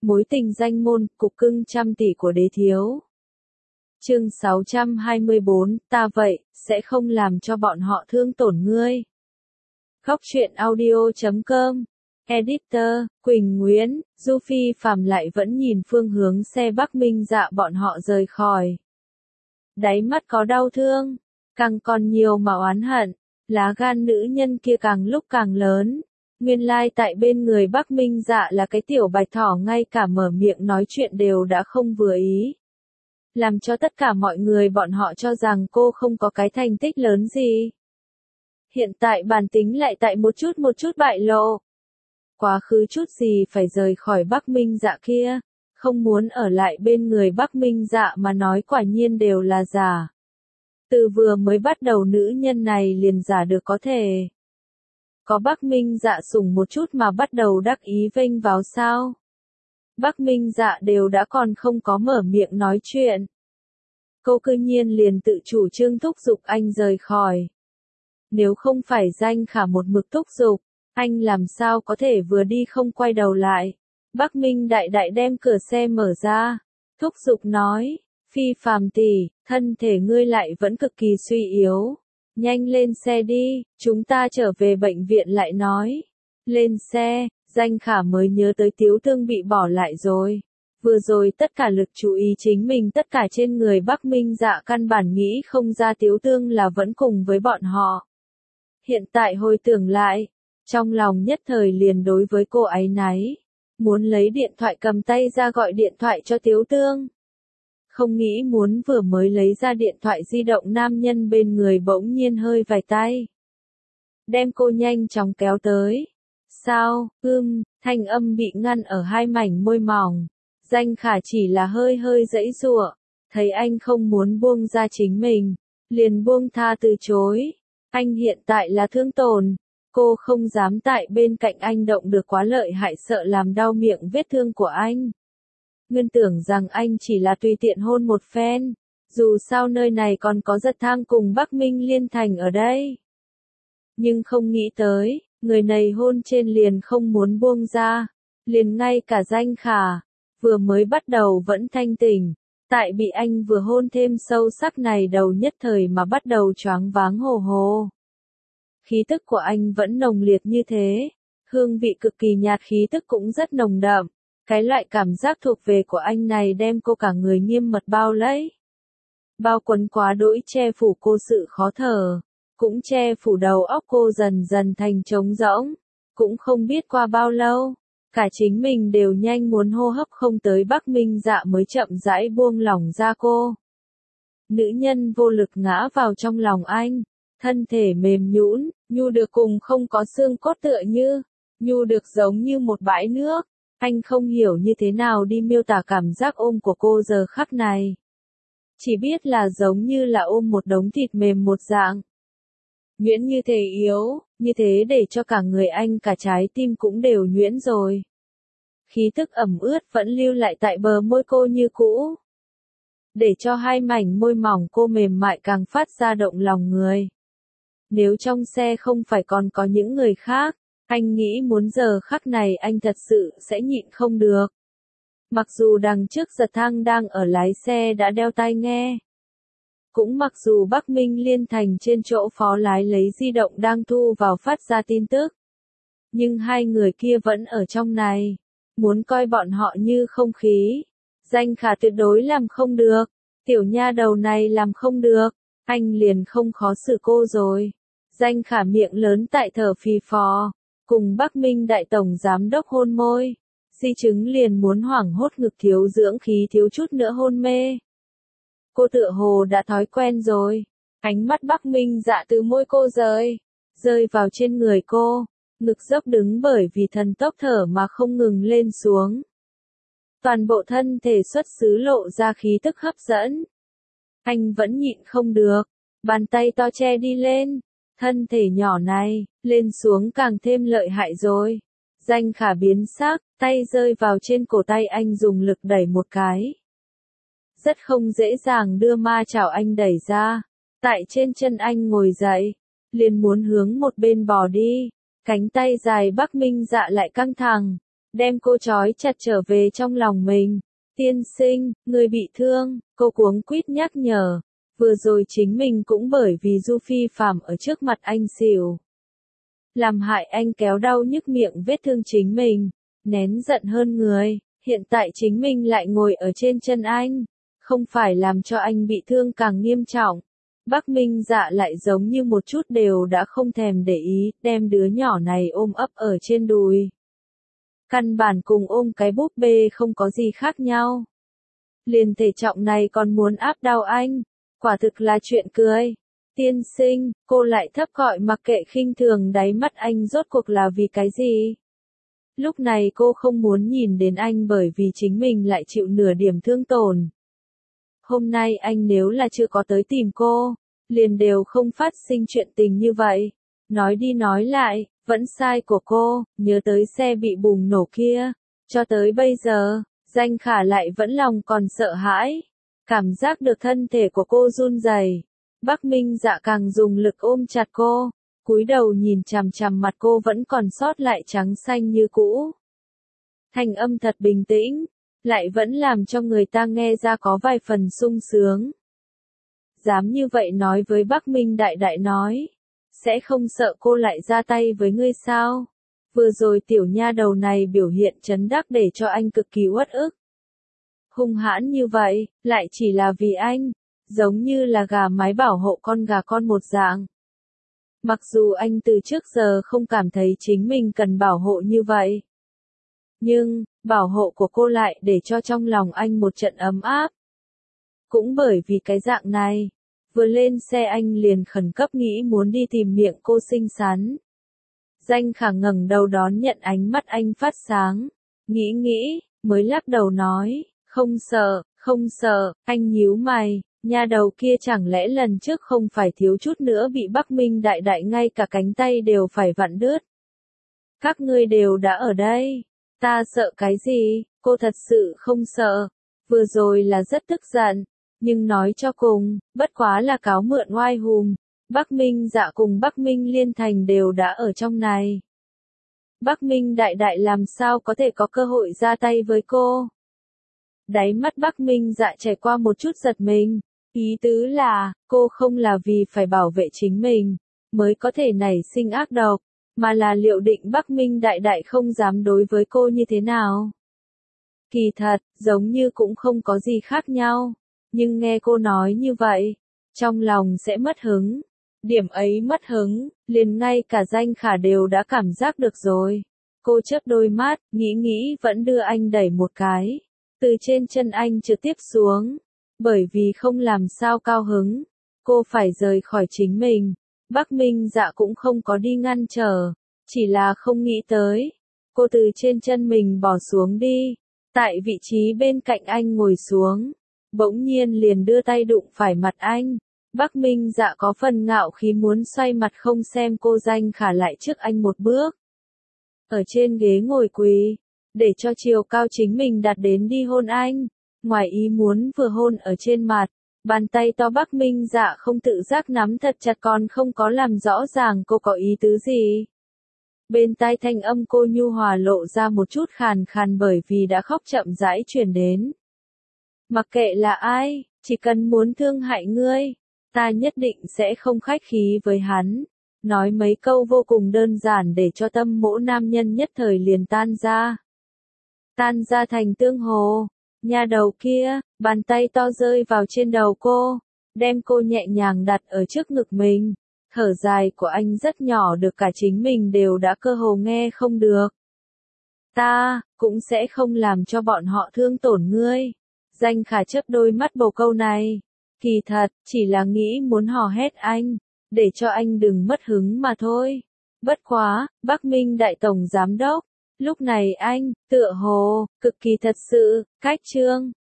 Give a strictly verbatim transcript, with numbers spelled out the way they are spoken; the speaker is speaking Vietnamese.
Mối tình danh môn, cục cưng trăm tỷ của đế thiếu. Chương sáu trăm hai mươi bốn, ta vậy, sẽ không làm cho bọn họ thương tổn ngươi. Góc truyện audio chấm com. Editor, Quỳnh Nguyễn, Du Phi Phạm lại vẫn nhìn phương hướng xe Bắc Minh Dạ bọn họ rời khỏi. Đáy mắt có đau thương, càng còn nhiều mà oán hận, lá gan nữ nhân kia càng lúc càng lớn. Nguyên lai tại bên người Bắc Minh Dạ là cái tiểu bạch thỏ ngay cả mở miệng nói chuyện đều đã không vừa ý. Làm cho tất cả mọi người bọn họ cho rằng cô không có cái thành tích lớn gì. Hiện tại bản tính lại tại một chút một chút bại lộ. Quá khứ chút gì phải rời khỏi Bắc Minh Dạ kia, không muốn ở lại bên người Bắc Minh Dạ mà nói quả nhiên đều là giả. Từ vừa mới bắt đầu nữ nhân này liền giả được có thể. Có Bắc Minh Dạ sủng một chút mà bắt đầu đắc ý vênh vào sao? Bắc Minh Dạ đều đã còn không có mở miệng nói chuyện. Cô cư nhiên liền tự chủ trương thúc giục anh rời khỏi. Nếu không phải Danh Khả một mực thúc giục, anh làm sao có thể vừa đi không quay đầu lại. Bắc Minh đại đại đem cửa xe mở ra, thúc giục nói, Phi Phàm tỷ, thân thể ngươi lại vẫn cực kỳ suy yếu. Nhanh lên xe đi, chúng ta trở về bệnh viện lại nói. Lên xe, Danh Khả mới nhớ tới Tiếu Tương bị bỏ lại rồi. Vừa rồi tất cả lực chú ý chính mình tất cả trên người Bắc Minh Dạ căn bản nghĩ không ra Tiếu Tương là vẫn cùng với bọn họ. Hiện tại hồi tưởng lại, trong lòng nhất thời liền đối với cô áy náy. Muốn lấy điện thoại cầm tay ra gọi điện thoại cho Tiếu Tương. Không nghĩ muốn vừa mới lấy ra điện thoại di động nam nhân bên người bỗng nhiên hơi vài tay. Đem cô nhanh chóng kéo tới. Sao, ưm, thanh âm bị ngăn ở hai mảnh môi mỏng. Danh Khả chỉ là hơi hơi giãy giụa, thấy anh không muốn buông ra chính mình, liền buông tha từ chối. Anh hiện tại là thương tổn, cô không dám tại bên cạnh anh động được quá lợi hại sợ làm đau miệng vết thương của anh. Nguyên tưởng rằng anh chỉ là tùy tiện hôn một phen, dù sao nơi này còn có Giật Thang cùng Bắc Minh Liên Thành ở đây. Nhưng không nghĩ tới, người này hôn trên liền không muốn buông ra, liền ngay cả Danh Khả, vừa mới bắt đầu vẫn thanh tỉnh, tại bị anh vừa hôn thêm sâu sắc này đầu nhất thời mà bắt đầu choáng váng hồ hồ. Khí tức của anh vẫn nồng liệt như thế, hương vị cực kỳ nhạt khí tức cũng rất nồng đậm. Cái loại cảm giác thuộc về của anh này đem cô cả người nghiêm mật bao lấy. Bao quấn quá đỗi che phủ cô sự khó thở, cũng che phủ đầu óc cô dần dần thành trống rỗng. Cũng không biết qua bao lâu, cả chính mình đều nhanh muốn hô hấp không tới Bắc Minh Dạ mới chậm rãi buông lỏng ra cô. Nữ nhân vô lực ngã vào trong lòng anh, thân thể mềm nhũn, nhu được cùng không có xương cốt tựa như, nhu được giống như một bãi nước. Anh không hiểu như thế nào đi miêu tả cảm giác ôm của cô giờ khắc này. Chỉ biết là giống như là ôm một đống thịt mềm một dạng. Nhuyễn như thế yếu, như thế để cho cả người anh cả trái tim cũng đều nhuyễn rồi. Khí tức ẩm ướt vẫn lưu lại tại bờ môi cô như cũ. Để cho hai mảnh môi mỏng cô mềm mại càng phát ra động lòng người. Nếu trong xe không phải còn có những người khác, anh nghĩ muốn giờ khắc này anh thật sự sẽ nhịn không được. Mặc dù đằng trước Giật Thang đang ở lái xe đã đeo tai nghe. Cũng mặc dù Bắc Minh Liên Thành trên chỗ phó lái lấy di động đang thu vào phát ra tin tức. Nhưng hai người kia vẫn ở trong này. Muốn coi bọn họ như không khí. Danh Khả tuyệt đối làm không được. Tiểu nha đầu này làm không được. Anh liền không khó xử cô rồi. Danh Khả miệng lớn tại thở phì phò. Cùng Bắc Minh đại tổng giám đốc hôn môi, di chứng liền muốn hoảng hốt ngực thiếu dưỡng khí thiếu chút nữa hôn mê. Cô tựa hồ đã thói quen rồi, ánh mắt Bắc Minh Dạ từ môi cô rơi, rơi vào trên người cô, ngực dốc đứng bởi vì thần tốc thở mà không ngừng lên xuống. Toàn bộ thân thể xuất xứ lộ ra khí tức hấp dẫn. Anh vẫn nhịn không được, bàn tay to che đi lên. Thân thể nhỏ này, lên xuống càng thêm lợi hại rồi. Danh Khả biến sắc, tay rơi vào trên cổ tay anh dùng lực đẩy một cái. Rất không dễ dàng đưa ma chảo anh đẩy ra. Tại trên chân anh ngồi dậy, liền muốn hướng một bên bò đi. Cánh tay dài Bắc Minh Dạ lại căng thẳng. đem cô trói chặt trở về trong lòng mình. Tiên sinh, người bị thương, cô cuống quýt nhắc nhở. Vừa rồi chính mình cũng bởi vì Du Phi Phạm ở trước mặt anh xỉu. Làm hại anh kéo đau nhức miệng vết thương chính mình, nén giận hơn người, hiện tại chính mình lại ngồi ở trên chân anh, không phải làm cho anh bị thương càng nghiêm trọng. Bắc Minh Dạ lại giống như một chút đều đã không thèm để ý, đem đứa nhỏ này ôm ấp ở trên đùi. Căn bản cùng ôm cái búp bê không có gì khác nhau. Liền thể trọng này còn muốn áp đau anh, quả thực là chuyện cười. Tiên sinh, cô lại thấp gọi mặc kệ khinh thường đáy mắt anh rốt cuộc là vì cái gì? Lúc này cô không muốn nhìn đến anh bởi vì chính mình lại chịu nửa điểm thương tổn. Hôm nay anh nếu là chưa có tới tìm cô, liền đều không phát sinh chuyện tình như vậy. Nói đi nói lại, vẫn sai của cô, nhớ tới xe bị bùng nổ kia. Cho tới bây giờ, Danh Khả lại vẫn lòng còn sợ hãi. Cảm giác được thân thể của cô run rẩy. Bắc Minh Dạ càng dùng lực ôm chặt cô, cúi đầu nhìn chằm chằm mặt cô vẫn còn sót lại trắng xanh như cũ. Thanh âm thật bình tĩnh, lại vẫn làm cho người ta nghe ra có vài phần sung sướng. Dám như vậy nói với Bắc Minh Đại Đại nói, sẽ không sợ cô lại ra tay với ngươi sao? Vừa rồi tiểu nha đầu này biểu hiện trấn đắc để cho anh cực kỳ uất ức. Hung hãn như vậy, lại chỉ là vì anh, giống như là gà mái bảo hộ con gà con một dạng. Mặc dù anh từ trước giờ không cảm thấy chính mình cần bảo hộ như vậy. Nhưng, bảo hộ của cô lại để cho trong lòng anh một trận ấm áp. Cũng bởi vì cái dạng này, vừa lên xe anh liền khẩn cấp nghĩ muốn đi tìm miệng cô xinh xắn. Danh Khả ngẩng đầu đón nhận ánh mắt anh phát sáng, nghĩ nghĩ, mới lắc đầu nói, không sợ, không sợ, anh nhíu mày, nha đầu kia chẳng lẽ lần trước không phải thiếu chút nữa bị Bắc Minh Đại Đại ngay cả cánh tay đều phải vặn đứt. Các ngươi đều đã ở đây, ta sợ cái gì, cô thật sự không sợ, vừa rồi là rất tức giận, nhưng nói cho cùng, bất quá là cáo mượn oai hùm. Bắc Minh Dạ cùng Bắc Minh Liên Thành đều đã ở trong này. Bắc Minh Đại Đại làm sao có thể có cơ hội ra tay với cô? Đáy mắt Bắc Minh Dạ trải qua một chút giật mình, ý tứ là, cô không là vì phải bảo vệ chính mình, mới có thể nảy sinh ác độc, mà là liệu định Bắc Minh Đại Đại không dám đối với cô như thế nào. Kỳ thật, giống như cũng không có gì khác nhau, nhưng nghe cô nói như vậy, trong lòng sẽ mất hứng. Điểm ấy mất hứng, liền ngay cả Danh Khả đều đã cảm giác được rồi. Cô chớp đôi mắt, nghĩ nghĩ vẫn đưa anh đẩy một cái. Từ trên chân anh trực tiếp xuống. Bởi vì không làm sao cao hứng. Cô phải rời khỏi chính mình. Bắc Minh Dạ cũng không có đi ngăn trở. Chỉ là không nghĩ tới. Cô từ trên chân mình bỏ xuống đi. Tại vị trí bên cạnh anh ngồi xuống. Bỗng nhiên liền đưa tay đụng phải mặt anh. Bắc Minh Dạ có phần ngạo khí muốn xoay mặt không xem cô Danh Khả lại trước anh một bước. Ở trên ghế ngồi quỳ, để cho chiều cao chính mình đạt đến đi hôn anh. Ngoài ý muốn vừa hôn ở trên mặt, bàn tay to Bắc Minh Dạ không tự giác nắm thật chặt còn không có làm rõ ràng cô có ý tứ gì. Bên tai thanh âm cô nhu hòa lộ ra một chút khàn khàn bởi vì đã khóc chậm rãi truyền đến. Mặc kệ là ai, chỉ cần muốn thương hại ngươi, ta nhất định sẽ không khách khí với hắn. Nói mấy câu vô cùng đơn giản để cho tâm mỗ nam nhân nhất thời liền tan ra. Tan ra thành tương hồ. Nhà đầu kia, bàn tay to rơi vào trên đầu cô, đem cô nhẹ nhàng đặt ở trước ngực mình. Thở dài của anh rất nhỏ được cả chính mình đều đã cơ hồ nghe không được. Ta, cũng sẽ không làm cho bọn họ thương tổn ngươi. Danh Khả chớp đôi mắt bầu câu này. Kỳ thật, chỉ là nghĩ muốn hò hét anh, để cho anh đừng mất hứng mà thôi. Bất quá, Bắc Minh Đại Tổng Giám Đốc, lúc này anh, tựa hồ, cực kỳ thật sự, cách trương.